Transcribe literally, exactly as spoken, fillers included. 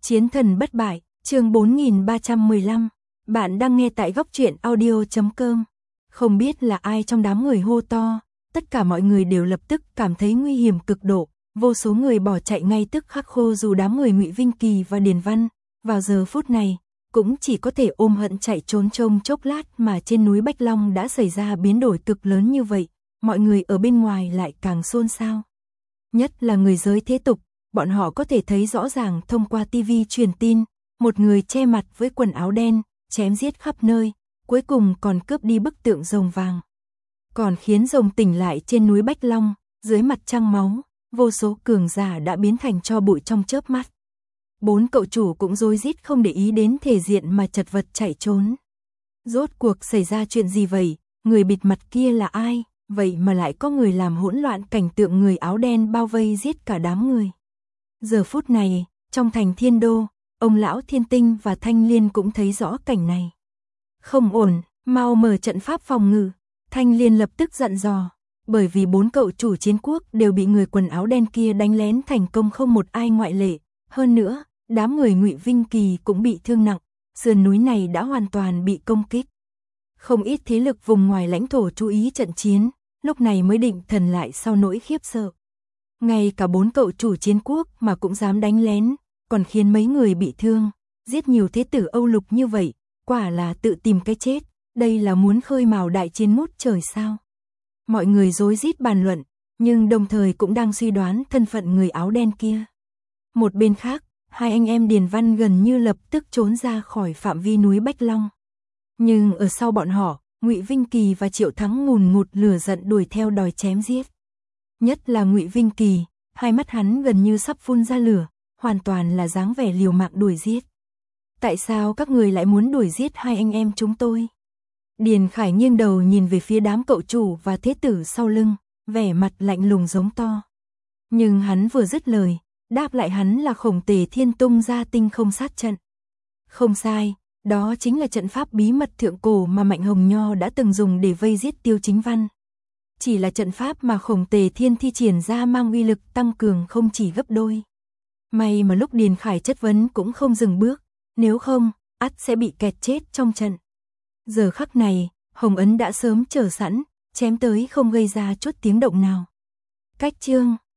Chiến thần bất bại, chương bốn nghìn ba trăm mười lăm. Bạn đang nghe tại góc truyện audio chấm com. Không biết là ai trong đám người hô to, tất cả mọi người đều lập tức cảm thấy nguy hiểm cực độ, vô số người bỏ chạy ngay tức khắc khô dù đám người Ngụy Vinh Kỳ và Điền Văn, vào giờ phút này, cũng chỉ có thể ôm hận chạy trốn trông chốc lát mà trên núi Bách Long đã xảy ra biến đổi cực lớn như vậy, mọi người ở bên ngoài lại càng xôn xao. Nhất là người giới thế tục, bọn họ có thể thấy rõ ràng thông qua tivi truyền tin, một người che mặt với quần áo đen, chém giết khắp nơi, cuối cùng còn cướp đi bức tượng rồng vàng. Còn khiến rồng tỉnh lại trên núi Bách Long, dưới mặt trăng máu, vô số cường giả đã biến thành tro bụi trong chớp mắt. Bốn cậu chủ cũng rối rít không để ý đến thể diện mà chật vật chạy trốn. Rốt cuộc xảy ra chuyện gì vậy? Người bịt mặt kia là ai? Vậy mà lại có người làm hỗn loạn cảnh tượng người áo đen bao vây giết cả đám người. Giờ phút này, trong thành Thiên Đô, ông lão Thiên Tinh và Thanh Liên cũng thấy rõ cảnh này. Không ổn, mau mở trận pháp phòng ngự. Thanh Liên lập tức dặn dò, bởi vì bốn cậu chủ chiến quốc đều bị người quần áo đen kia đánh lén thành công không một ai ngoại lệ. Hơn nữa, đám người Ngụy Vinh Kỳ cũng bị thương nặng, sườn núi này đã hoàn toàn bị công kích. Không ít thế lực vùng ngoài lãnh thổ chú ý trận chiến, lúc này mới định thần lại sau nỗi khiếp sợ. Ngay cả bốn cậu chủ chiến quốc mà cũng dám đánh lén, còn khiến mấy người bị thương, giết nhiều thế tử Âu Lục như vậy, quả là tự tìm cái chết, đây là muốn khơi mào đại chiến ngút trời sao. Mọi người rối rít bàn luận, nhưng đồng thời cũng đang suy đoán thân phận người áo đen kia. Một bên khác, hai anh em Điền Văn gần như lập tức trốn ra khỏi phạm vi núi Bách Long. Nhưng ở sau bọn họ, Ngụy Vinh Kỳ và Triệu Thắng ngùn ngụt lửa giận đuổi theo đòi chém giết. Nhất là Ngụy Vinh Kỳ, hai mắt hắn gần như sắp phun ra lửa, hoàn toàn là dáng vẻ liều mạng đuổi giết. Tại sao các người lại muốn đuổi giết hai anh em chúng tôi? Điền Khải nghiêng đầu nhìn về phía đám cậu chủ và thế tử sau lưng, vẻ mặt lạnh lùng giống to. Nhưng hắn vừa dứt lời, đáp lại hắn là Khổng Tề Thiên tung ra tinh không sát trận. Không sai, đó chính là trận pháp bí mật thượng cổ mà Mạnh Hồng Nho đã từng dùng để vây giết Tiêu Chính Văn. Chỉ là trận pháp mà Khổng Tề Thiên thi triển ra mang uy lực tăng cường không chỉ gấp đôi. May mà lúc Điền Khải chất vấn cũng không dừng bước, nếu không, ắt sẽ bị kẹt chết trong trận. Giờ khắc này, Hồng Ấn đã sớm chờ sẵn, chém tới không gây ra chút tiếng động nào. Cách chương